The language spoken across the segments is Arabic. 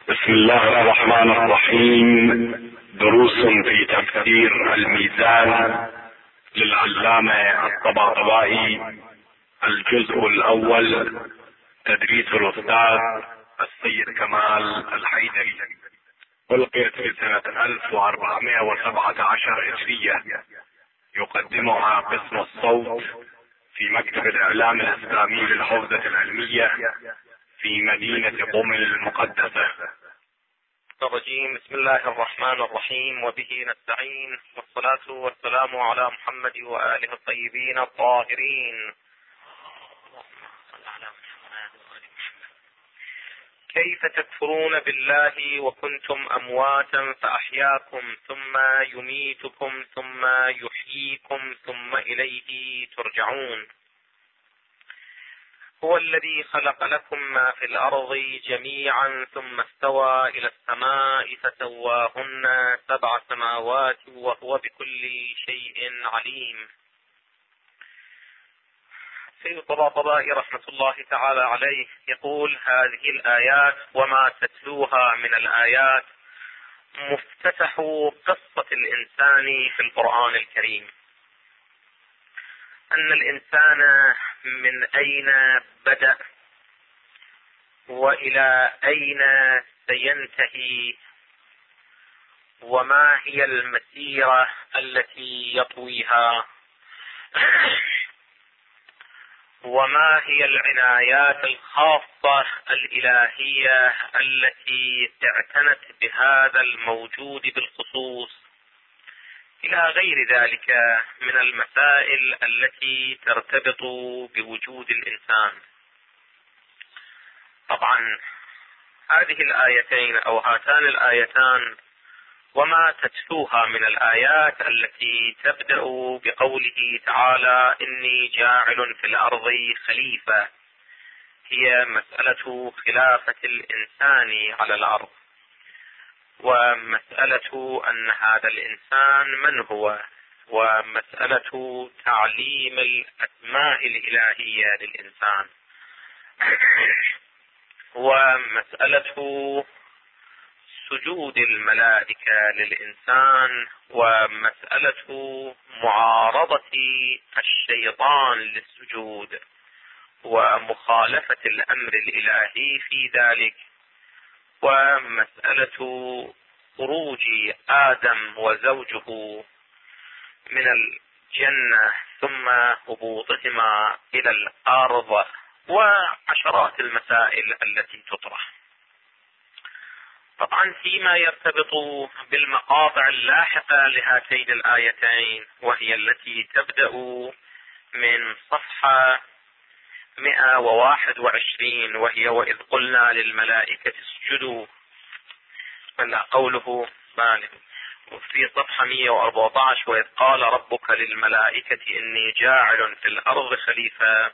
بسم الله الرحمن الرحيم. دروس في تفسير الميزان للعلامة الطباطبائي، الجزء الأول، تدريس الأستاذ السيد كمال الحيدري. ألقيت في سنة 1417 هجرية. يقدمها قسم الصوت في مكتب الإعلام الإسلامي للحوزة العلمية في مدينة قم المقدسة. الرجيم. بسم الله الرحمن الرحيم، وبه نستعين، والصلاة والسلام على محمد وآله الطيبين الطاهرين. كيف تكفرون بالله وكنتم أمواتا فأحياكم ثم يميتكم ثم يحييكم ثم إليه ترجعون. هو الذي خلق لكم ما في الأرض جميعا ثم استوى إلى السماء فسواهن 7 سماوات وهو بكل شيء عليم. سيد الطباطبائي رحمة الله تعالى عليه يقول: هذه الآيات وما تتلوها من الآيات مفتتح قصة الإنسان في القرآن الكريم، أن الإنسان من أين بدأ وإلى أين سينتهي، وما هي المسيرة التي يطويها، وما هي العنايات الخاصة الإلهية التي اعتنت بهذا الموجود بالخصوص، إلى غير ذلك من المسائل التي ترتبط بوجود الإنسان. طبعا هذه الآيتين أو هاتان الآيتان وما تتلوها من الآيات التي تبدأ بقوله تعالى: إني جاعل في الأرض خليفة، هي مسألة خلافة الإنسان على الأرض، ومسألة أن هذا الإنسان من هو، ومسألة تعليم الأسماء الإلهية للإنسان، ومسألة سجود الملائكة للإنسان، ومسألة معارضة الشيطان للسجود ومخالفة الأمر الإلهي في ذلك، ومسألة خروج آدم وزوجه من الجنة ثم هبوطهما إلى الأرض، وعشرات المسائل التي تطرح. طبعا فيما يرتبط بالمقاطع اللاحقة لهاتين الآيتين، وهي التي تبدأ من صفحة 121، وهي وإذ قلنا للملائكة اسجدوا، قوله في صفحة 114 وإذ قال ربك للملائكة إني جاعل في الأرض خليفة.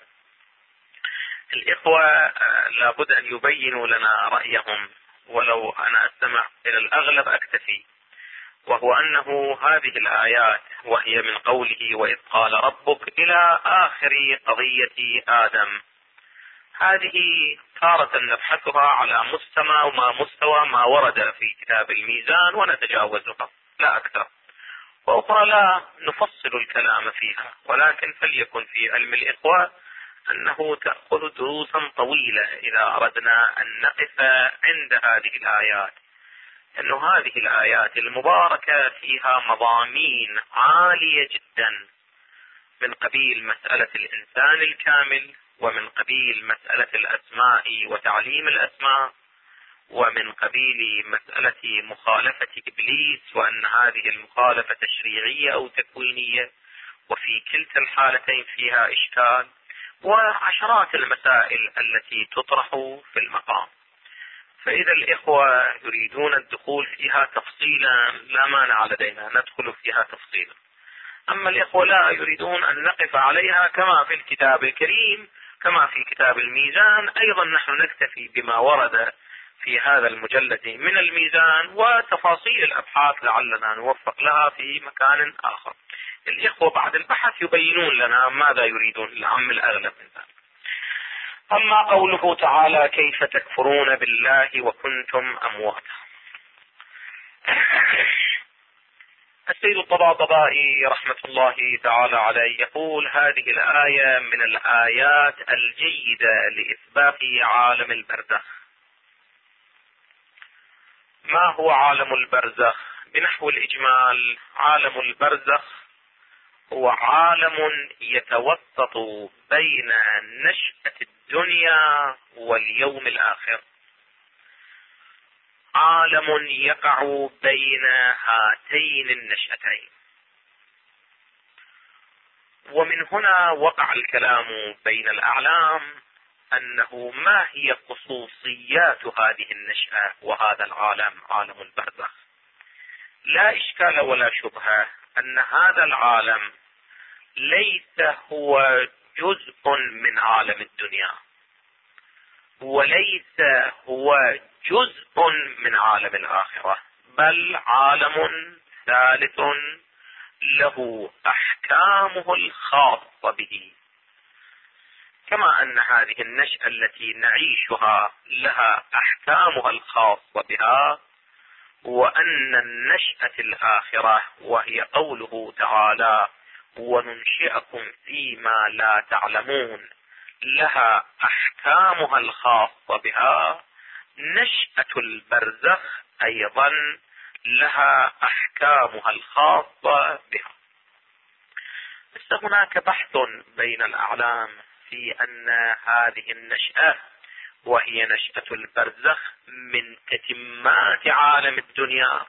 الإخوة لابد أن يبينوا لنا رأيهم، ولو أنا أستمع إلى الأغلب أكتفي، وهو أنه هذه الآيات وهي من قوله وإذ قال ربك إلى آخر قضية آدم، هذه تارة نبحثها على مستوى ما ورد في كتاب الميزان ونتجاوزها لا أكثر، وأخرى لا نفصل الكلام فيها، ولكن فليكن في علم الإخوة أنه تأخذ دروسا طويلة إذا أردنا أن نقف عند هذه الآيات، أن هذه الآيات المباركة فيها مضامين عالية جدا، من قبيل مسألة الإنسان الكامل، ومن قبيل مسألة الأسماء وتعليم الأسماء، ومن قبيل مسألة مخالفة إبليس، وأن هذه المخالفة تشريعية أو تكوينية، وفي كلتا الحالتين فيها إشكال، وعشرات المسائل التي تطرح في المقام. فإذا الإخوة يريدون الدخول فيها تفصيلا لا مانع لدينا، ندخل فيها تفصيلا. أما الإخوة لا يريدون أن نقف عليها كما في الكتاب الكريم، كما في كتاب الميزان، أيضا نحن نكتفي بما ورد في هذا المجلد من الميزان، وتفاصيل الأبحاث لعلنا نوفق لها في مكان آخر. الإخوة بعد البحث يبينون لنا ماذا يريدون، العام الأغلب من ذلك. أما قوله تعالى كيف تكفرون بالله وكنتم أمواتا، السيد الطباطبائي رحمة الله تعالى عليه يقول هذه الآية من الآيات الجيدة لإثبات عالم البرزخ. ما هو عالم البرزخ؟ بنحو الإجمال، عالم البرزخ هو عالم يتوسط بين نشأة الدنيا واليوم الآخر، عالم يقع بين هاتين النشأتين. ومن هنا وقع الكلام بين الأعلام أنه ما هي خصوصيات هذه النشأة وهذا العالم، عالم البرزخ. لا إشكال ولا شبهة أن هذا العالم ليس هو جزء من عالم الدنيا، وليس هو جزء من عالم الآخرة، بل عالم ثالث له أحكامه الخاصة به. كما أن هذه النشأة التي نعيشها لها أحكامها الخاصة بها، وأن النشأة الآخرة وهي قوله تعالى وننشئكم فيما لا تعلمون لها أحكامها الخاصة بها، نشأة البرزخ أيضا لها أحكامها الخاصة بها. بس هناك بحث بين الأعلام في أن هذه النشأة وهي نشأة البرزخ من تتمات عالم الدنيا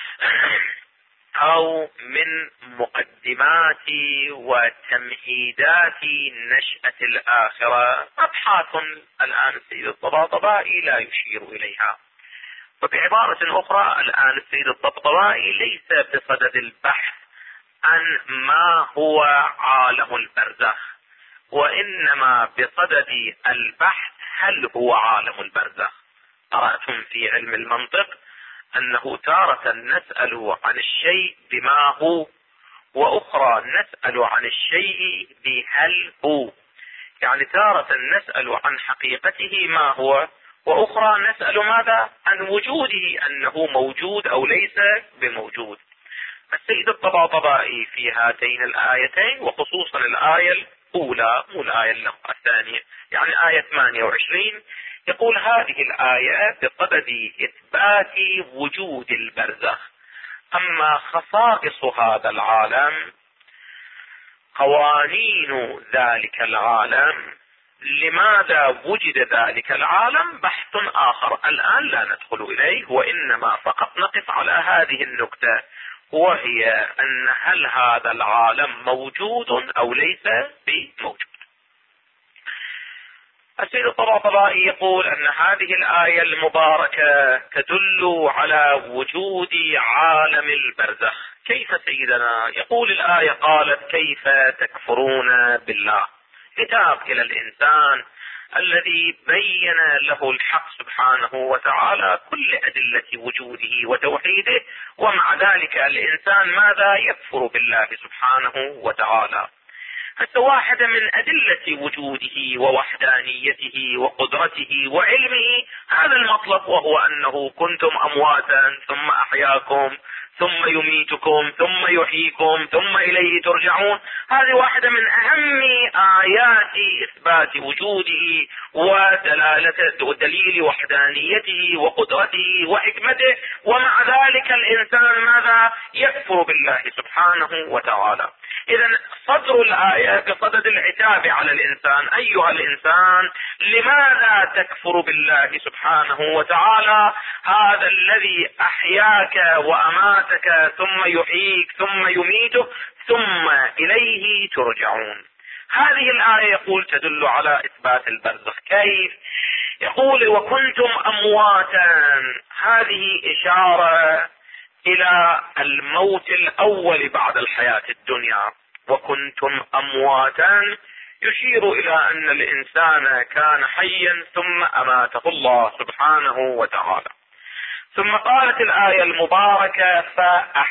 أو من مقدمات وتمهيدات نشأة الآخرة، أبحاث الآن السيد الطباطبائي لا يشير إليها. وبعبارة أخرى الآن السيد الطباطبائي ليس بصدد البحث عن ما هو عالم البرزخ، وإنما بصدد البحث هل هو عالم البرزخ. قرأتم في علم المنطق أنه تارة نسأل عن الشيء بما هو، وأخرى نسأل عن الشيء بهل هو، يعني تارة نسأل عن حقيقته ما هو، وأخرى نسأل ماذا؟ عن وجوده، أنه موجود أو ليس بموجود. السيد الطباطبائي في هاتين الآيتين، وخصوصا الآية الأولى مو الآية الثانية، يعني آية 28، يقول هذه الآية بصدد إثبات وجود البرزخ. أما خصائص هذا العالم، قوانين ذلك العالم، لماذا وجد ذلك العالم، بحث آخر الآن لا ندخل إليه، وإنما فقط نقف على هذه النكتة، وهي أن هل هذا العالم موجود أو ليس بموجود. السيد الطباطبائي يقول أن هذه الآية المباركة تدل على وجود عالم البرزخ. كيف سيدنا؟ يقول الآية قالت كيف تكفرون بالله، خطاب إلى الإنسان الذي بين له الحق سبحانه وتعالى كل أدلة وجوده وتوحيده، ومع ذلك الإنسان ماذا؟ يكفر بالله سبحانه وتعالى. حتى واحدة من أدلة وجوده ووحدانيته وقدرته وعلمه هذا المطلب، وهو أنه كنتم أمواتا ثم أحياكم ثم يميتكم ثم يحييكم ثم إليه ترجعون. هذه واحدة من أهم آيات إثبات وجوده ودلالته ودليل وحدانيته وقدرته وحكمته، ومع ذلك الإنسان ماذا؟ يكفر بالله سبحانه وتعالى. إذن صدر الآية بصدد العتاب على الإنسان، أيها الإنسان لماذا تكفر بالله سبحانه وتعالى، هذا الذي أحياك وأماتك ثم يحييك ثم يميتك ثم إليه ترجعون. هذه الآية يقول تدل على إثبات البرزخ. كيف؟ يقول وكنتم أمواتا، هذه إشارة إلى الموت الأول بعد الحياة الدنيا. وكنتم أمواتا يشير إلى أن الإنسان كان حيا ثم أماته الله سبحانه وتعالى. ثم قالت الآية المباركة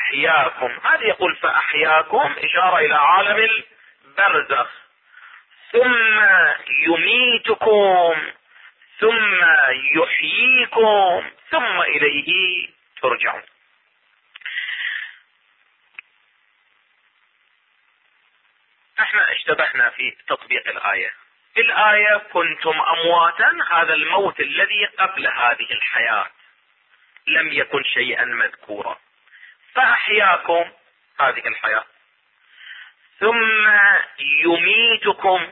فأحياكم، هذه يقول فأحياكم إشارة إلى عالم البرزخ. ثم يميتكم ثم يحييكم ثم إليه ترجعون. احنا اشتبهنا في تطبيق الآية. الآية كنتم أمواتا، هذا الموت الذي قبل هذه الحياة لم يكن شيئا مذكورا، فأحياكم هذه الحياة. ثم يميتكم،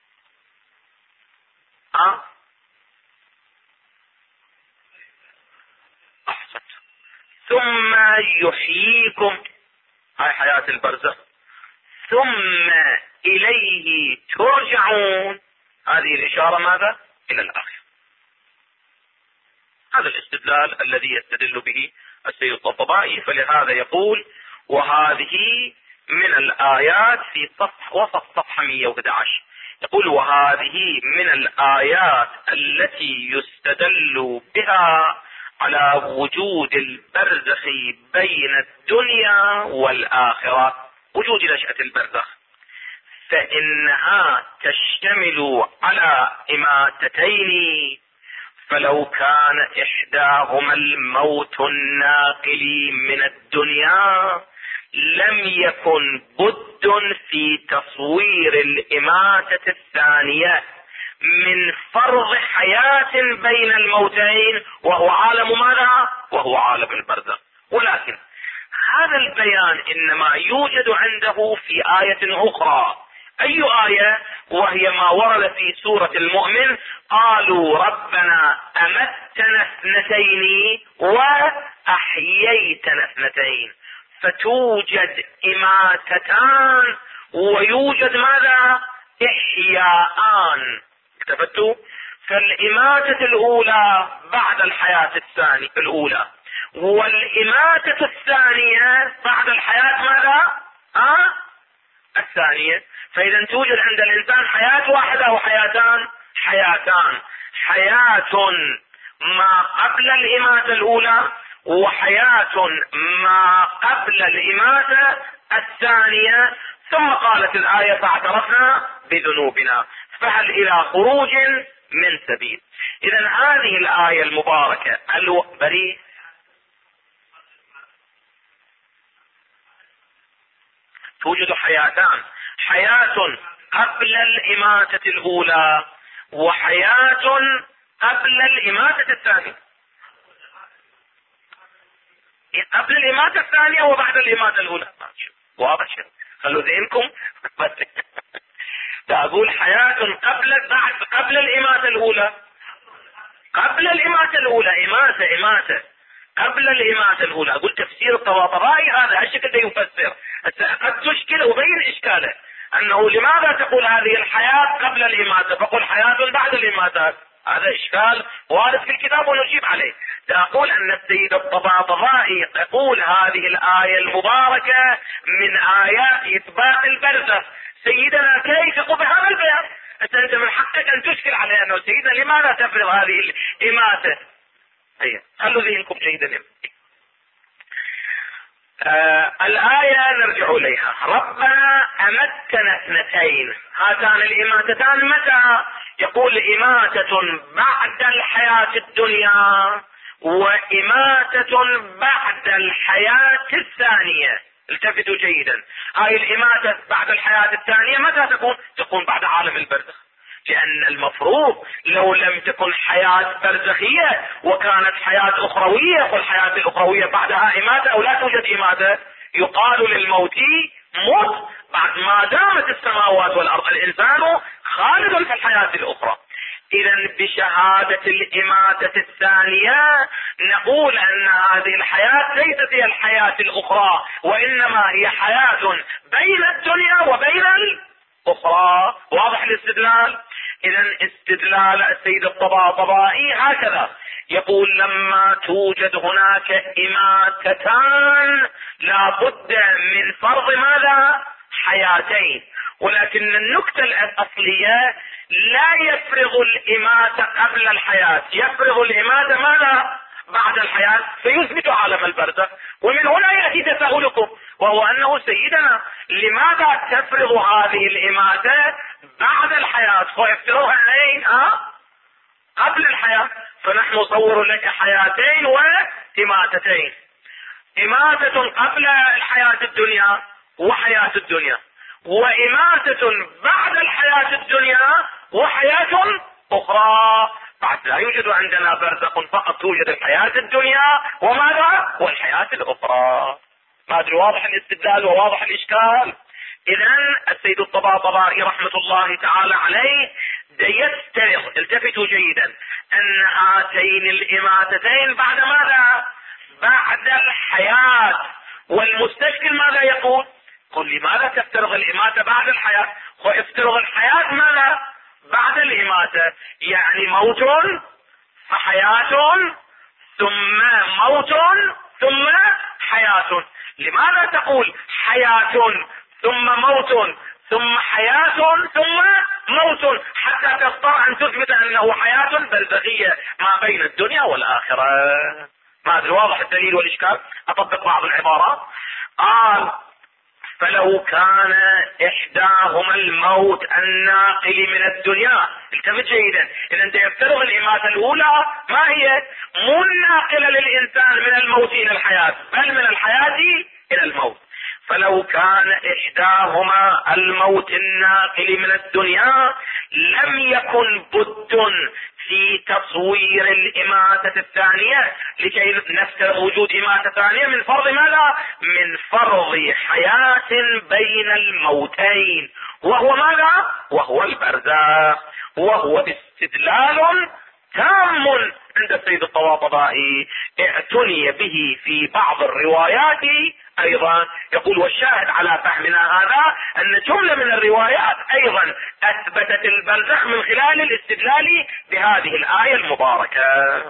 أحسنت. ثم يحييكم، هاي حياة البرزخ. ثم إليه ترجعون، هذه الإشارة ماذا؟ إلى الآخرة. هذا الاستدلال الذي يستدل به السيد الطبطبائي، فلهذا يقول وهذه من الآيات في وسط صفحة 111، يقول وهذه من الآيات التي يستدل بها على وجود البرزخ بين الدنيا والآخرة، وجود نشأة البرزخ، فإنها تشتمل على إماتتين، فلو كان إحداهما الموت الناقل من الدنيا لم يكن بد في تصوير الإماتة الثانية من فرض حياة بين الموتين، وهو عالم ماذا؟ وهو عالم البرزخ. ولكن هذا البيان إنما يوجد عنده في آية أخرى. أي آية؟ وهي ما ورد في سورة المؤمن: قالوا ربنا أمتنا اثنتين وأحييتنا اثنتين. فتوجد إماتتان ويوجد ماذا؟ إحياءان. اكتفتوا؟ فالإماتة الأولى بعد الحياة الثانية الأولى، والإماتة الثانية بعد الحياة ماذا؟ الثانية. فإذا توجد عند الإنسان حياة واحدة أو حياتان؟ حياتان، حياة ما قبل الإماتة الأولى، وحياة ما قبل الإماتة الثانية. ثم قالت الآية فاعترفنا بذنوبنا فهل إلى خروج من سبيل. إذا هذه الآية المباركة البريء توجد حياتان: حياة قبل الإماتة الأولى وحياة قبل الإماتة الثانية. قبل الإماتة الثانية وبعد الإماتة الأولى. واضح؟ خلوا ذهنكم. تقول حياة قبل الإماتة الأولى، قبل الإماتة الأولى، إماتة قبل الإماتة الأولى. أقول تفسير الطباطبائي هذا الشكل ده يفسر. قد تشكل وبين إشكاله أنه لماذا تقول هذه الحياة قبل الإماتة فقل حياة بعد الإماتة. هذا إشكال وارد في الكتاب ونجيب عليه. تقول أن السيد الطباطبائي تقول هذه الآية المباركة من آيات إثبات البرزخ. سيدنا كيف يقول بهذا البيان؟ أنت من حقك أن تشكل عليه أنه سيدنا لماذا تفرض هذه الإماتة؟ خلوا ذهنكم جيدا. الآية نرجع إليها: ربنا أمتنا اثنتين. هاتان الإماتتان متى؟ يقول إماتة بعد الحياة الدنيا وإماتة بعد الحياة الثانية. التفتوا جيدا، هاي الإماتة بعد الحياة الثانية متى تكون؟ تكون بعد عالم البرزخ، لأن المفروض لو لم تكن حياة برزخية وكانت حياة أخروية، والحياة الأخروية بعدها إماتة أو لا توجد إماتة، يقال للموت موت بعد ما دامت السماوات والأرض. الإنسان خالد في الحياة الأخرى. إذا بشهادة الإماتة الثانية نقول أن هذه الحياة ليست هي الحياة الأخرى، وإنما هي حياة بين الدنيا وبين الأخرى. واضح الاستدلال؟ إذا استدلال السيد الطباطبائي هكذا يقول: لما توجد هناك إماتتان لا بد من فرض ماذا؟ حياتين. ولكن النكتة الأصلية لا يفرض الإماتة قبل الحياة، يفرض الإماتة ماذا؟ بعد الحياة فيثبت عالم البرزخ. ومن هنا يأتي تساؤلكم، وهو أنه سيدنا لماذا تفرض هذه الإماتة بعد الحياة ويفترضها أين؟ قبل الحياة. فنحن نصور لك حياتين وإماتتين، إماتة قبل الحياة الدنيا وحياة الدنيا، وإماتة بعد الحياة الدنيا وحياة أخرى. بعد لا يوجد عندنا برزخ، فقط توجد الحياة الدنيا وماذا؟ والحياة الأخرى. ما أدري واضح الاستدلال وواضح الإشكال؟ إذن السيد الطباطبائي رحمة الله تعالى عليه يفترض، التفتوا جيدا، أن هاتين الإماتتين بعد ماذا؟ بعد الحياة. والمستشكل ماذا يقول؟ قل لماذا تفترض الإماتة بعد الحياة؟ وافترض الحياة ماذا؟ بعد الإماتة، يعني موت فحياة ثم موت ثم حياة. لماذا تقول حياة ثم موت ثم حياة ثم موت حتى تستطيع أن تثبت أنه حياة برزخية ما بين الدنيا والآخرة؟ ما أدري واضح الدليل والإشكال؟ أطبق بعض العبارات. قال فلو كان إحداهما الموت الناقل من الدنيا، التفت جيدا، إذا أنت يفترض الإماتة الأولى ما هي؟ مو الناقلة للإنسان من الموت إلى الحياة، بل من الحياة إلى الموت. فلو كان إحداهما الموت الناقل من الدنيا لم يكن بد في تصوير الإماتة الثانية، لكي نفترض وجود إماتة ثانية، من فرض ماذا؟ من فرض حياة بين الموتين، وهو ماذا؟ وهو البرزخ، وهو استدلال تام عند السيد الطباطبائي اعتني به في بعض الروايات ايضا. يقول والشاهد على فهمنا هذا ان جملة من الروايات ايضا اثبتت البرزخ من خلال الاستدلال بهذه الآية المباركة.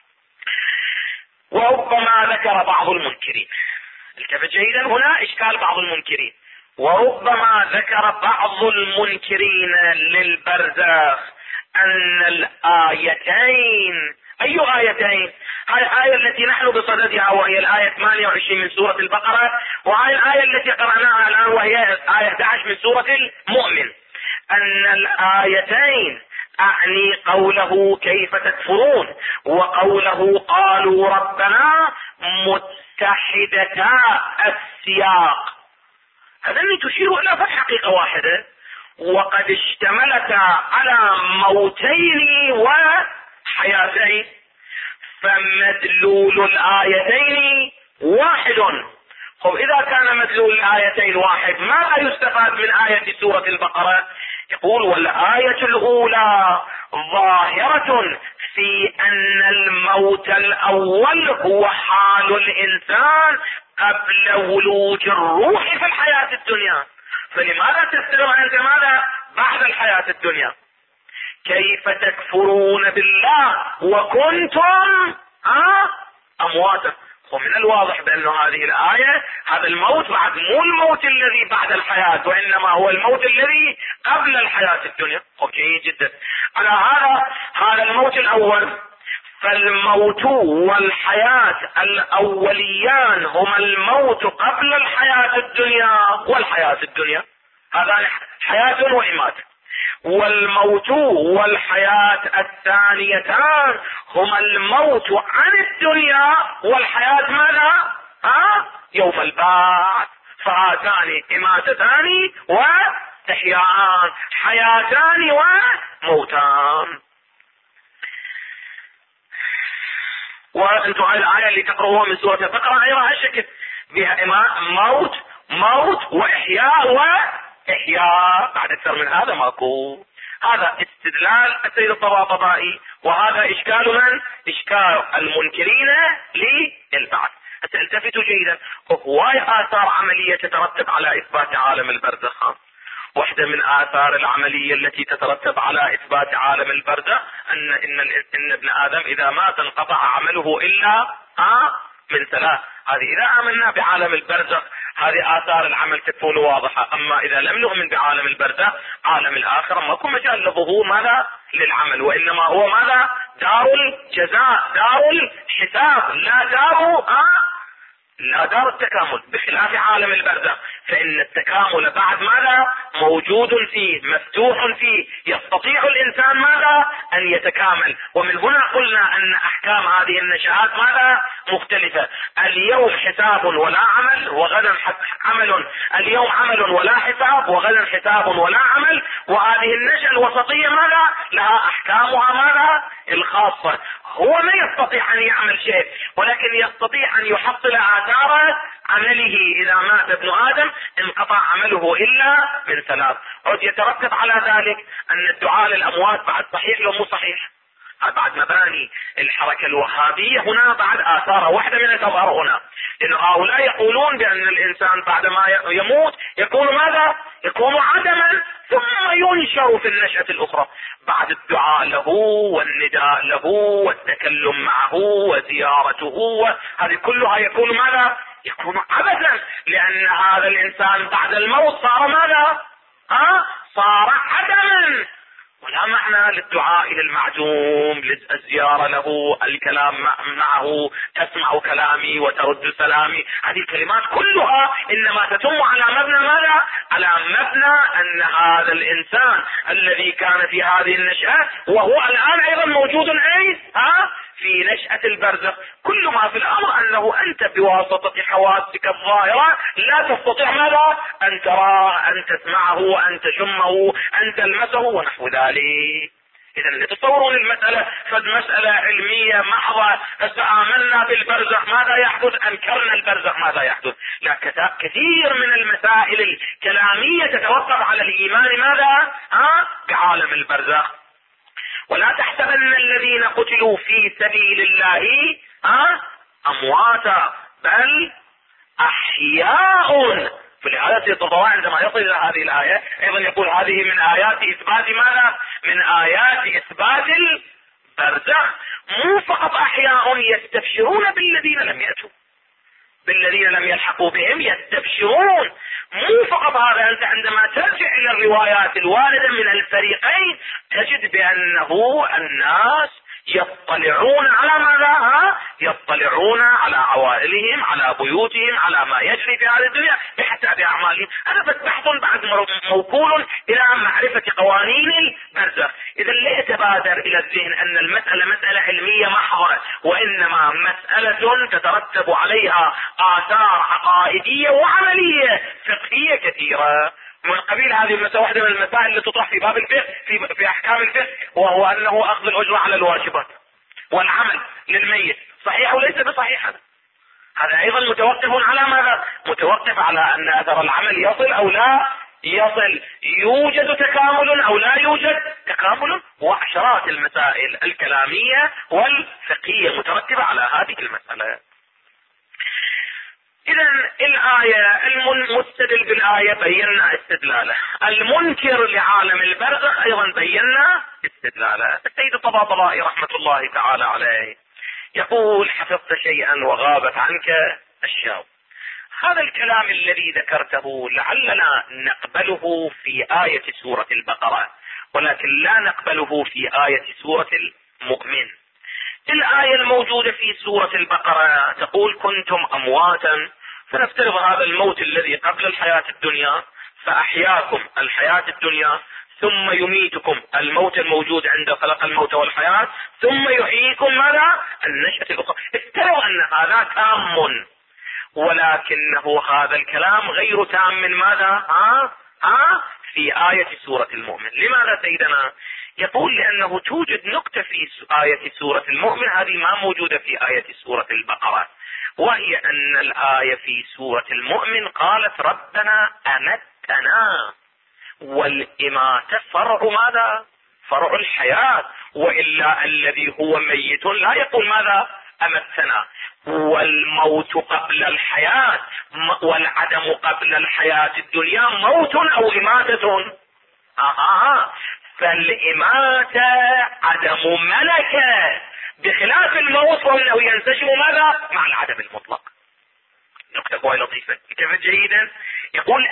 وربما ذكر بعض المنكرين، التفت جيدا هنا اشكال بعض المنكرين، وربما ذكر بعض المنكرين للبرزخ ان الآيتين، اي آيتين؟ هاي الآية التي نحن بصددها وهي الآية 28 من سورة البقرة، وهاي الآية التي قرأناها الآن وهي آية 11 من سورة المؤمن. ان الآيتين اعني قوله كيف تكفرون وقوله قالوا ربنا متحدتا السياق، هذين تشير الى حقيقة واحدة، وقد اشتملتا على موتين وحياتين، فمدلول الآيتين واحد. طب إذا كان مدلول الآيتين واحد، ماذا يستفاد من آية سورة البقرة؟ يقول والآية الأولى ظاهرة في أن الموت الأول هو حال الإنسان قبل ولوج الروح في الحياة الدنيا، فلماذا تفترض أنت ماذا؟ بعد الحياة الدنيا. كيف تكفرون بالله وكنتم أمواتا. ومن الواضح بأن هذه الآية هذا الموت بعد مو الموت الذي بعد الحياة، وإنما هو الموت الذي قبل الحياة الدنيا. جيد جدا. على هذا الموت الأول، فالموت والحياة الأوليان هما الموت قبل الحياة الدنيا والحياة الدنيا، هذا حياة وإماتة. والموت والحياة الثانيتان هما الموت عن الدنيا والحياة ماذا؟ يوم البعث. فهاتان إماتتان وإحياءان، حياتان وموتان. وانتم هاي الآية اللي تقرؤوها من سورة البقرة أيضا هالشكل، بها موت وإحياء وإحياء، بعد أكثر من هذا ماكو. هذا استدلال السيد الطباطبائي، وهذا إشكال من؟ إشكال المنكرين للبعث. التفتوا جيدا، هواي آثار عملية تترتب على إثبات عالم البرزخ. واحدة من آثار العملية التي تترتب على إثبات عالم البرزخ إن ابن آدم إذا مات انقطع عمله إلا من ثلاث. هذه إذا آمنا بعالم البرزخ هذه آثار العمل تكون واضحة. أما إذا لم نؤمن بعالم البرزخ، عالم الآخرة ما يكون مجال لظهور ماذا؟ للعمل، وإنما هو ماذا؟ دار الجزاء، دار الحساب، لا دار التكامل، بخلاف عالم البرزخ فإن التكامل بعد ماذا موجود فيه، مفتوح فيه، يستطيع الإنسان ماذا أن يتكامل. ومن هنا قلنا أن أحكام هذه النشآت ماذا مختلفة. اليوم حساب ولا عمل، وغدا عمل، اليوم عمل ولا حساب، وغدا حساب ولا عمل. وهذه النشأة الوسطية ماذا لها أحكامها ماذا الخاصة. هو ما يستطيع أن يعمل شيء، ولكن يستطيع أن يحصل آثار عمله. إذا مات ابن آدم انقطع عمله إلا من ثلاث. عد يترتب على ذلك أن الدعاء للأموات بعد صحيح لو مو صحيح. بعد مباني الحركة الوهابية هنا بعد آثار واحدة من تظهر هنا، لأن هؤلاء يقولون بأن الإنسان بعدما يموت يكون ماذا؟ يكون عدما ثم ينشر في النشأة الأخرى. بعد الدعاء له والنداء له والتكلم معه وزيارته هذه كلها يكون ماذا؟ يكون عبثا، لأن هذا الإنسان بعد الموت صار ماذا؟ صار عدما. ولا معنى للدعاء الى المعدوم، للزيارة له، الكلام معه، تسمع كلامي وترد سلامي. هذه الكلمات كلها انما تتم على مبنى ماذا؟ على مبنى ان هذا الانسان الذي كان في هذه النشأة وهو الان ايضا موجود في نشأة البرزخ. كل ما في الامر انه انت بواسطة حواسك الظاهرة لا تستطيع ماذا؟ ان تراه، ان تسمعه، ان تشمه، ان تلمسه ونحو ذلك. اذا تصورون المسألة مسألة علمية محضة. آمنا بالبرزخ ماذا يحدث؟ انكرنا البرزخ ماذا يحدث؟ لا، كثير من المسائل الكلامية تتوقف على الايمان ماذا؟ بعالم البرزخ. ولا تحسبن الذين قتلوا في سبيل الله امواتا بل احياء. في الآيات التضوع عندما يصل إلى هذه الآية أيضا يقول هذه من آيات إثبات ماذا؟ من آيات إثبات البرزخ. مو فقط أحياء يستبشرون بالذين لم يأتوا، بالذين لم يلحقوا بهم يستبشرون. مو فقط هذا، أنت عندما ترجع إلى الروايات الواردة من الفريقين تجد بأنه الناس يطلعون على ماذا؟ يطلعون على عوائلهم، على بيوتهم، على ما يجري في هذه الدنيا حتى بأعمالهم. هذا بس بحث بعد موكول إلى معرفة قوانين البرزخ. إذا لا يتبادر إلى الذهن أن المسألة مسألة علمية محضة، وإنما مسألة تترتب عليها آثار عقائدية وعملية فقهية كثيرة. من قبيل هذه المسألة واحدة من المسائل اللي تطرح في باب الفقه في أحكام الفقه، وهو أنه أخذ الأجرة على الواجبات والعمل للميت صحيح وليس بصحيح. هذا أيضا متوقف على ماذا؟ متوقف على أن أثر العمل يصل أو لا يصل، يوجد تكامل أو لا يوجد تكامل، وعشرات المسائل الكلامية والفقهية مترتبة على هذه المسألة. إذا الآية المستدل بالآية بينا استدلاله، المنكر لعالم البرزخ أيضا بينا استدلاله. السيد الطباطبائي رحمة الله تعالى عليه يقول حفظت شيئا وغابت عنك الشاو. هذا الكلام الذي ذكرته لعلنا نقبله في آية سورة البقرة، ولكن لا نقبله في آية سورة المؤمن. الآية الموجودة في سورة البقرة تقول كنتم أمواتا، فنفترض هذا الموت الذي قبل الحياة الدنيا فأحياكم الحياة الدنيا، ثم يميتكم الموت الموجود عند خلق الموت والحياة، ثم يحييكم ماذا؟ النشأة الأخرى. افترض أن هذا تام، ولكنه هذا الكلام غير تام من ماذا؟ في آية سورة المؤمن. لماذا سيدنا؟ يقول لأنه توجد نقطة في آية سورة المؤمن هذه ما موجودة في آية سورة البقرة، وهي أن الآية في سورة المؤمن قالت ربنا أمتنا، والإماتة فرع ماذا؟ فرع الحياة، وإلا الذي هو ميت لا يقول ماذا؟ أمتنا. والموت قبل الحياة والعدم قبل الحياة الدنيا موت أو إماتة؟ فالإماتة عدم ملكة، بخلاف الموت وأنه ينسجم ماذا؟ مع العدم المطلق. نقطة قوية لطيفة كيف جيدا. يقول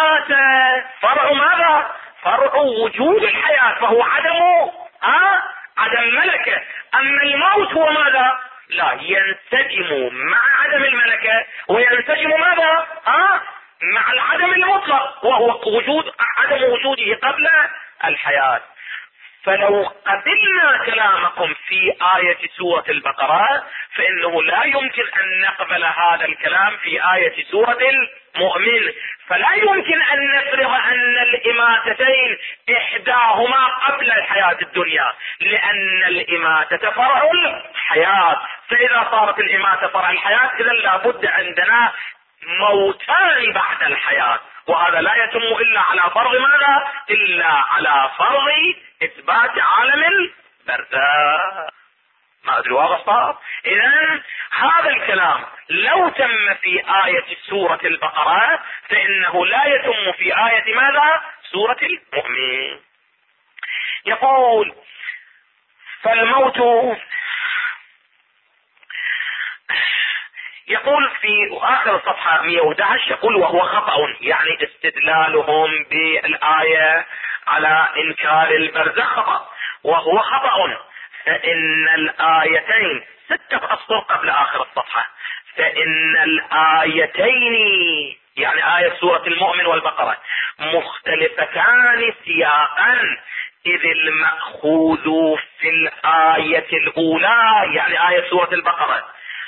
الإماتة فرع ماذا؟ فرع وجود الحياة، فهو عدم عدم ملكة. اما الموت هو ماذا؟ لا، ينسجم مع عدم الملكة وينسجم ماذا؟ مع العدم المطلق، وهو عدم وجوده قبل الحياة. فلو قبلنا كلامكم في آية سورة البقرة فإنه لا يمكن أن نقبل هذا الكلام في آية سورة المؤمن. فلا يمكن أن نفرض أن الإماتتين إحداهما قبل الحياة الدنيا، لأن الإماتة فرع الحياة. فإذا صارت الإماتة فرع الحياة إذا لابد عندنا موتان بعد الحياة، وهذا لا يتم إلا على فرض ماذا؟ إلا على فرض إثبات عالم البرزخ. ما أدري واضح صار؟ إذن هذا الكلام لو تم في آية سورة البقرة فإنه لا يتم في آية ماذا؟ سورة المؤمن. يقول فالموت، يقول في آخر الصفحة 111 يقول وهو خطأ، يعني استدلالهم بالآية على إنكار البرزخ خطأ، وهو خطأ. فإن الآيتين 6 أسطر قبل آخر الصفحة، فإن الآيتين يعني آية سورة المؤمن والبقرة مختلفتان سياقا، إذ المأخوذ في الآية الأولى يعني آية سورة البقرة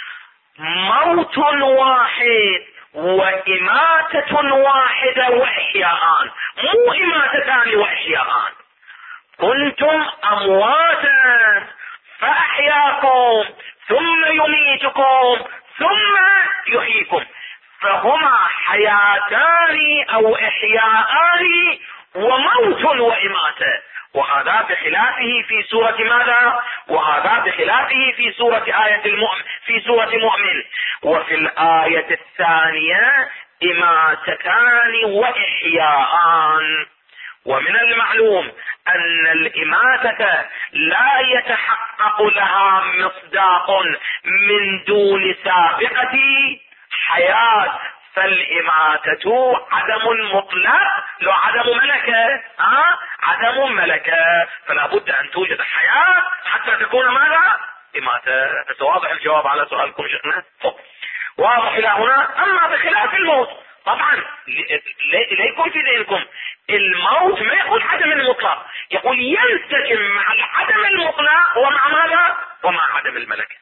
موت واحد وإماتة واحدة وإحياءان، مو إماتتان وإحياءان. كنتم أمواتا فأحياكم ثم يميتكم ثم يحييكم، فهما حياتان أو إحياءان وموت وإماتة. وهذا بخلافه في سورة ماذا؟ وهذا بخلافه في سورة آية المؤمن، في سورة مؤمن. وفي الآية الثانية إماتتان وإحياءان. ومن المعلوم أن الإماتة لا يتحقق لها مصداق من دون سابقة حياة، فالإماتة عدم مطلق، لو عدم ملكة عدم ملكة، فلا بد أن توجد حياة حتى تكون ماذا؟ إماتة. واضح الجواب على سؤالكم شيخنا؟ واضح إلى هنا. أما بخلاف الموت طبعا ليكن في ذهنكم الموت ما يقول عدم المطلق، يقول ينسجم مع العدم المطلق ومع ماذا؟ ومع عدم الملكة.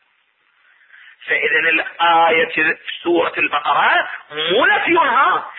فإذن الآية في سورة البقرة مو نفيها،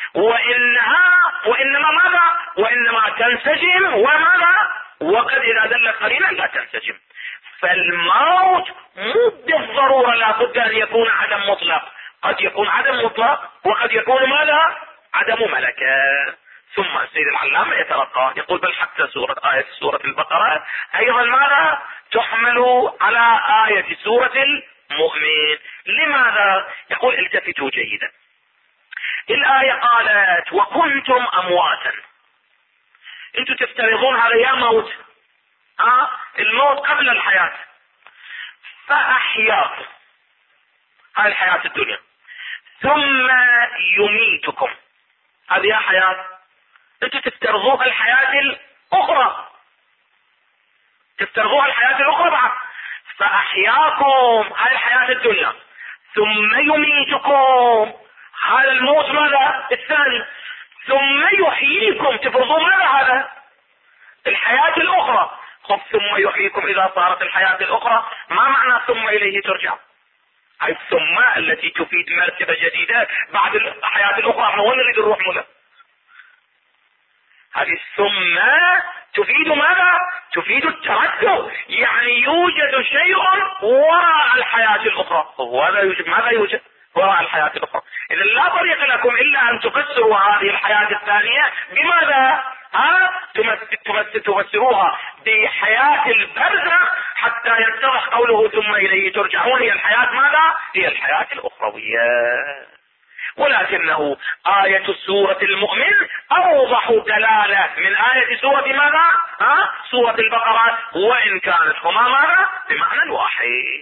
وإنما ماذا؟ وإنما تنسجم وماذا؟ وقد إذا دلت قليلا لا تنسجم. فالموت مو بالضرورة لا بد أن يكون عدم مطلق، قد يكون عدم مطلق وقد يكون ماذا؟ عدم ملكة. ثم السيد العلامة يترقى يقول بل حتى آية سورة البقرة أيضا ماذا؟ تحمل على آية سورة المؤمن. لماذا؟ يقول التفتوا جيدا. الآية قالت وكنتم أمواتا، انتم تفترضون هذا يا موت، الموت قبل الحياة، فأحياكم هذه الحياة الدنيا، ثم يميتكم هذه يا حياة، انتم تفترضوها الحياة الأخرى، تفترضوها الحياة الأخرى بعد، فأحياكم هذه الحياة الدنيا، ثم يميتكم هذا الموت ماذا؟ الثاني، ثم يحييكم تفرضوا ماذا؟ هذا الحياة الأخرى. خب ثم يحييكم إذا صارت الحياة الأخرى ما معنى ثم إليه ترجع؟ هاي الثم التي تفيد مرتبة جديدة بعد الحياة الأخرى، احنا وين نريد نروح ملا؟ هذه الثم تفيد ماذا؟ تفيد التردد، يعني يوجد شيء وراء الحياة الأخرى، ولا يوجد ماذا يوجد وراء الحياة الأخرى. إذا لا طريق لكم إلا أن تفسروا هذه الحياة الثانية بماذا؟ تفسروها بحياة البرزخ حتى يتضح قوله ثم إليه ترجعون، هي الحياة ماذا؟ هي الحياة الأخروية. ولكنه آية سورة المؤمن أوضح دلالة من آية سورة ماذا؟ سورة البقرة، وإن كانت هما ماذا؟ بمعنى واحد.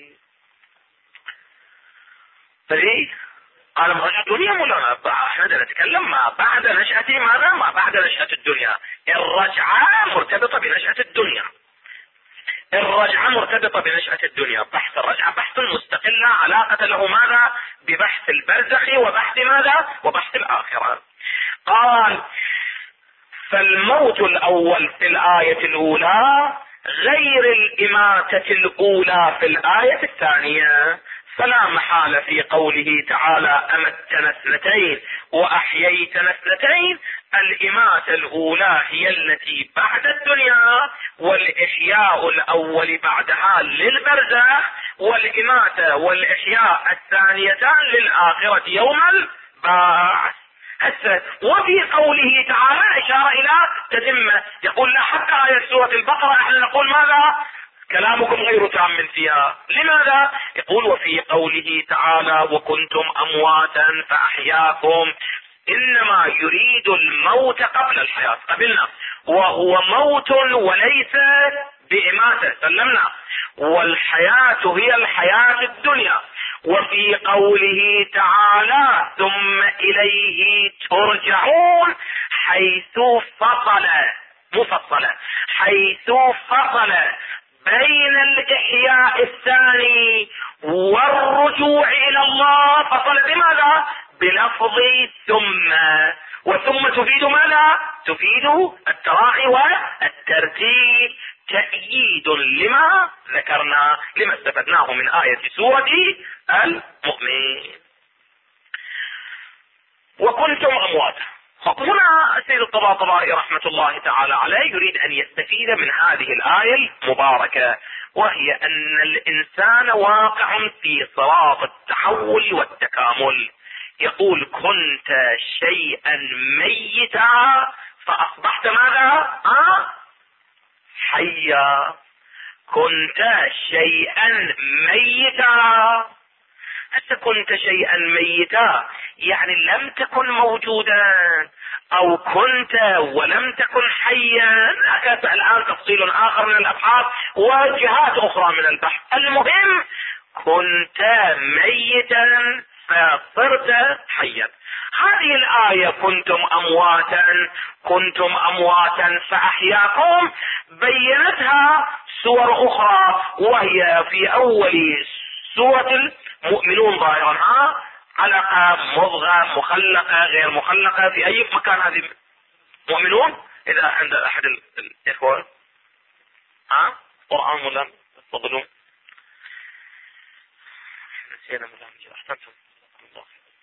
فليه؟ قال ما الدنيا مولانا احنا نتكلم ما بعد نشأة ماذا؟ ما بعد نشأة الدنيا، الرجعة مرتبطة بنشأة الدنيا. الرجعة مرتبطة بنشأة الدنيا. بحث الرجعة بحث مستقل لا علاقة له ماذا ببحث البرزخ وبحث ماذا وبحث الآخرة. قال فالموت الأول في الآية الأولى غير الإماتة الأولى في الآية الثانية، فلا محالة في قوله تعالى أمتنا اثنتين وأحييتنا اثنتين، الإماتة الأولى هي التي بعد الدنيا، والإحياء الأول بعدها للبرزخ، والإماتة والإحياء الثانيتان للآخرة يوم البعث. وفي قوله تعالى إشارة إلى تتمة، يقول لا حتى آية سورة البقرة احنا نقول ماذا كلامكم غير تام فيها. لماذا؟ يقول وفي قوله تعالى وكنتم أمواتا فأحياكم، إنما يريد الموت قبل الحياة، قبلنا، وهو موت وليس بإماتة، سلمنا، والحياة هي الحياة الدنيا. وفي قوله تعالى ثم إليه ترجعون، حيث فصل مفصلة، حيث فصل بين الإحياء الثاني والرجوع إلى الله، فصل بماذا؟ بلفظ ثم، وثم تفيد ماذا؟ تفيد التراعي والترتيب، تأييد لما ذكرنا، لما استفدناه من آية سورة المؤمن. وكنتم أمواتا. هنا السيد الطباطبائي رحمة الله تعالى عليه يريد أن يستفيد من هذه الآية المباركة، وهي أن الإنسان واقع في صراط التحول والتكامل. يقول كنت شيئا ميتا فأصبحت ماذا؟ حيا. كنت شيئا ميتا، هسه كنت شيئا ميتا يعني لم تكن موجودا، او كنت ولم تكن حيا، هناك الان تفصيل اخر من الابحاث وجهات اخرى من البحث. المهم كنت ميتا فصرت حيا. هذه الآية كنتم أمواتا فأحياكم بينتها سور أخرى، وهي في أول سورة المؤمنون ظاهرا علقة مضغة مخلقة غير مخلقة. في أي مكان هذه مؤمنون؟ إذا عند أحد الإخوة قرآن ولا تفضلون؟ نسينا ملامجة، أحسنتم الله.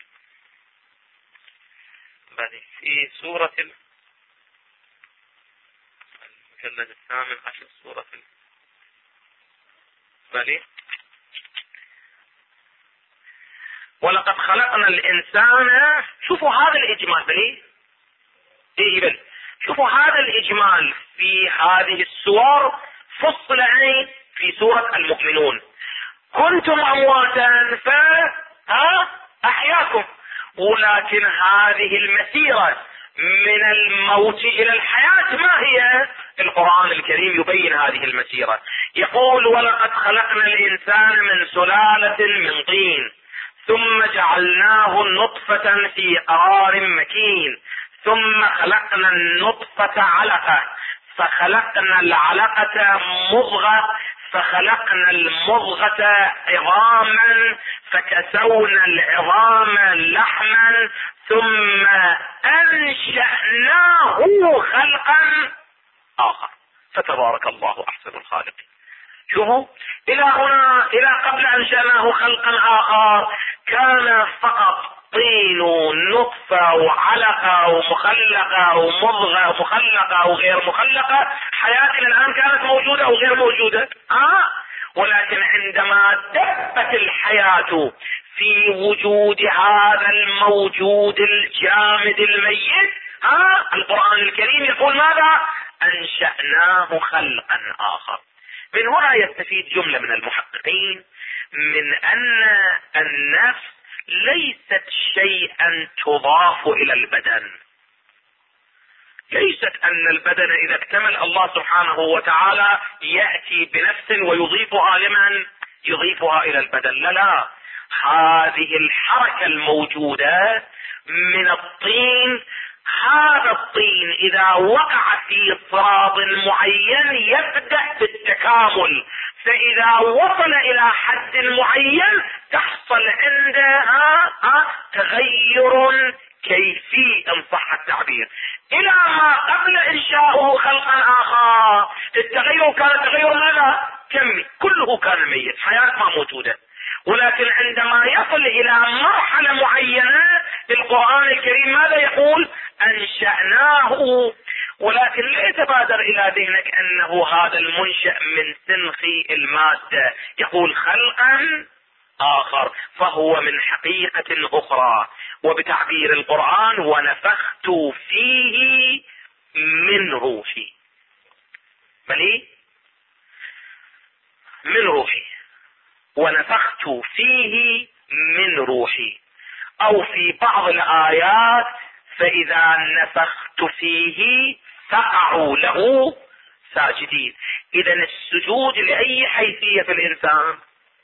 بعدين في سورة المجلد 18 سورة بعدين ولقد خلقنا الإنسان. شوفوا هذا الإجمال بني بل شوفوا هذا الإجمال في هذه السور فصل في سورة المؤمنون. كنتم أمواتا فأحياكم، ولكن هذه المسيرة من الموت إلى الحياة ما هي؟ القرآن الكريم يبين هذه المسيرة. يقول ولقد خلقنا الإنسان من سلالة من طين ثم جعلناه نطفة في قرار مكين ثم خلقنا النطفة علقة فخلقنا العلقة مضغة فخلقنا المضغة عظاما فكسونا العظام لحما ثم أنشأناه خلقا آخر فتبارك الله أحسن الخالقين. شوفوا إلى هنا، إلى قبل أنشأناه خلقا آخر كان فقط طين ونطفة وعلقة ومخلقة ومضغة مخلقة وغير مخلقة. حياتنا الآن كانت موجودة أو غير موجودة؟ ولكن عندما دبت الحياة في وجود هذا الموجود الجامد الميت، القرآن الكريم يقول ماذا؟ أنشأناه خلقا آخر. من هنا يستفيد جملة من المحققين من أن النفس ليست شيئا تضاف إلى البدن. ليست أن البدن إذا اكتمل الله سبحانه وتعالى يأتي بنفس ويضيفها لمن؟ يضيفها إلى البدن. لا، هذه الحركة الموجودة من الطين هذا الطين إذا وقع في صراط معين يبدأ بالتكامل، فإذا وصل إلى حد معين تحصل عنده تغير كيفي إن صح التعبير إلى ما قبل إنشاؤه خلقا آخر. التغير كان تغير ماذا؟ كمي، كله كان ميت، حياة ما موجودة. ولكن عندما يصل إلى مرحلة معينة القرآن الكريم ماذا يقول؟ أنشأناه. ولكن لا يتبادر إلى ذهنك أنه هذا المنشأ من سنخ المادة، يقول خلقا آخر، فهو من حقيقة أخرى. وبتعبير القرآن ونفخت فيه من روحي، بلي من روحي، ونفخت فيه من روحي. أو في بعض الآيات فإذا نفخت فيه فقعوا له ساجدين. إذا السجود لأي حيثية في الإنسان؟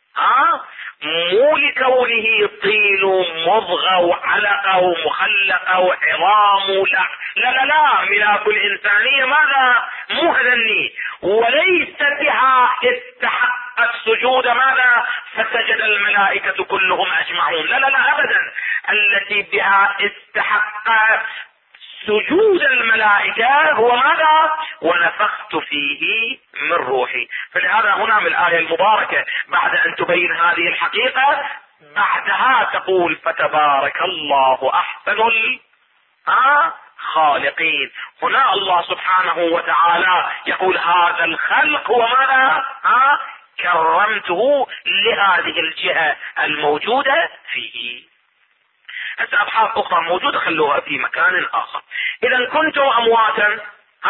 مو لكونه طين مضغة وعلقة ومخلقة وعظام، لا ملاك الإنسانية ماذا؟ مو هذني، وليس بها استحق السجود ماذا؟ فسجد الملائكة كلهم أجمعون، لا أبدا. التي بها استحق سجود الملائكة هو ماذا؟ ونفخت فيه من روحي. فلهذا هنا من الآية المباركة بعد أن تبين هذه الحقيقة بعدها تقول فتبارك الله أحسن الخالقين. هنا الله سبحانه وتعالى يقول هذا الخلق هو ماذا؟ كرمته لهذه الجهة الموجودة فيه. هسه ابحاث اخرى موجودة خلوها في مكان اخر. اذا كنتم امواتا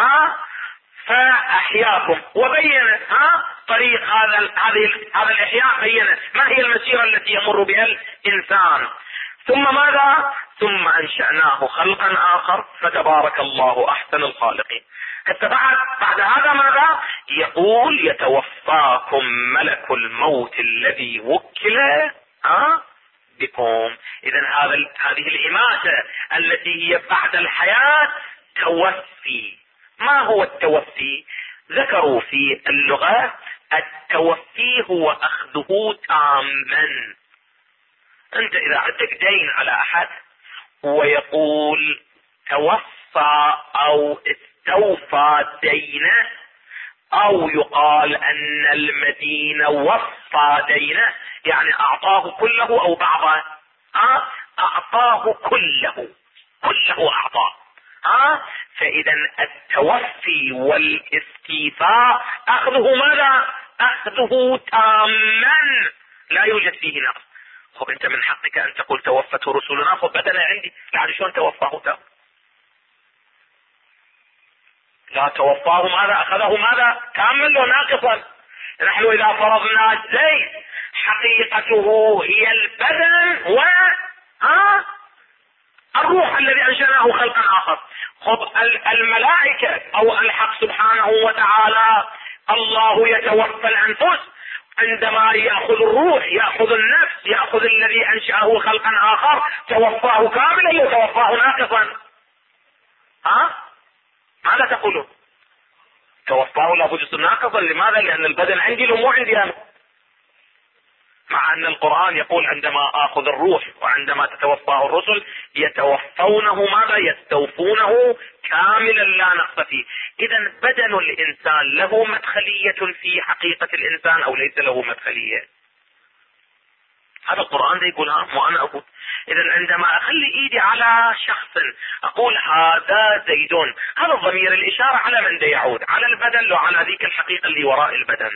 فاحياكم، وبين طريق هذا الاحياء، بين ما هي المسيرة التي يمر بها الانسان. ثم ماذا؟ ثم انشأناه خلقا اخر فتبارك الله احسن الخالقين. حتى بعد هذا ماذا يقول؟ يتوفاكم ملك الموت الذي وكل بكم. اذا هذه الإماتة التي هي بعد الحياة توفي. ما هو التوفي؟ ذكروا في اللغة التوفي هو اخذه تاما. انت اذا عندك دين على احد ويقول توفى او استوفى دينه، او يقال ان المدين وفى دينه، يعني اعطاه كله او بعضه، اعطاه كله اعطاه. فاذا التوفي والاستيفاء اخذه ماذا؟ اخذه تاما لا يوجد فيه نقص. خب انت من حقك ان تقول توفته رسلنا، خب بدنا عندي، يعني شلون توفاه تام؟ لا، توفاه ماذا؟ اخذه ماذا؟ كامل وناقصا. نحن اذا فرضنا الزيت حقيقته هي البدن و الروح الذي انشأناه خلقا اخر. خب الملائكة او الحق سبحانه وتعالى الله يتوفى الانفس، عندما يأخذ الروح يأخذ النفس يأخذ الذي انشأه خلقا اخر، توفاه كاملا وتوفاه ناقصا. ماذا تقولون؟ توفاه لابد يصير ناقصا. لماذا؟ لان البدن عندي لو مو عندي انا. مع ان القرآن يقول عندما اخذ الروح وعندما تتوفاه الرسل يتوفونه ماذا؟ يستوفونه كاملا لا نقص فيه. اذا بدن الانسان له مدخلية في حقيقة الانسان او ليس له مدخلية؟ هذا القرآن ده يقولها مو انا اقول. اذا عندما اخلي ايدي على شخص اقول هذا زيدون، هذا الضمير الاشارة على من ده يعود؟ على البدن لو على ذيك الحقيقة اللي وراء البدن؟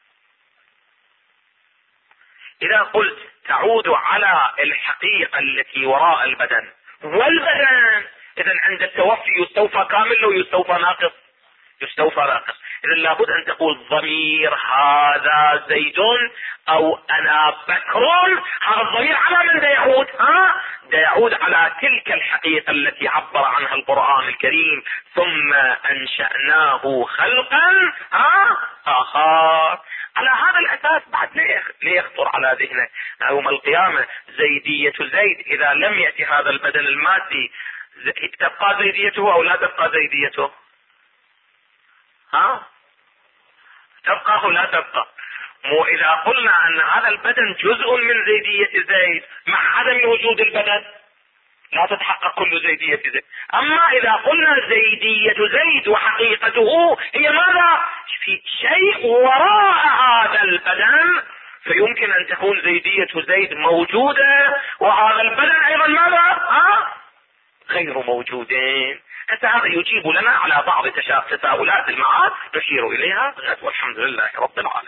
اذا قلت تعود على الحقيقة التي وراء البدن والبدن، اذا عند التوفي يستوفى كامل لو يستوفى ناقص؟ يستوفى ناقص. اذا لابد ان تقول ضمير هذا زيد او انا بكر، هذا الضمير على من ده يعود؟ ده يعود على تلك الحقيقة التي عبر عنها القرآن الكريم ثم انشأناه خلقا اخر. على هذا الاساس بعد ليه يخطر على ذهنك يوم القيامة زيدية زيد اذا لم يأتي هذا البدن المادي تبقى زيديته او لا تبقى زيديته؟ تبقى او لا تبقى؟ مو اذا قلنا ان هذا البدن جزء من زيدية زيد مع عدم وجود البدن لا تتحقق كل زيدية زيد. اما اذا قلنا زيدية زيد وحقيقته هي ماذا؟ في شيء وراء هذا البدن، فيمكن ان تكون زيدية زيد موجودة وهذا البدن ايضا ماذا؟ غير موجودين. هذا يجيب لنا على بعض تساؤلات المعاد نشير اليها، والحمد لله رب العالمين.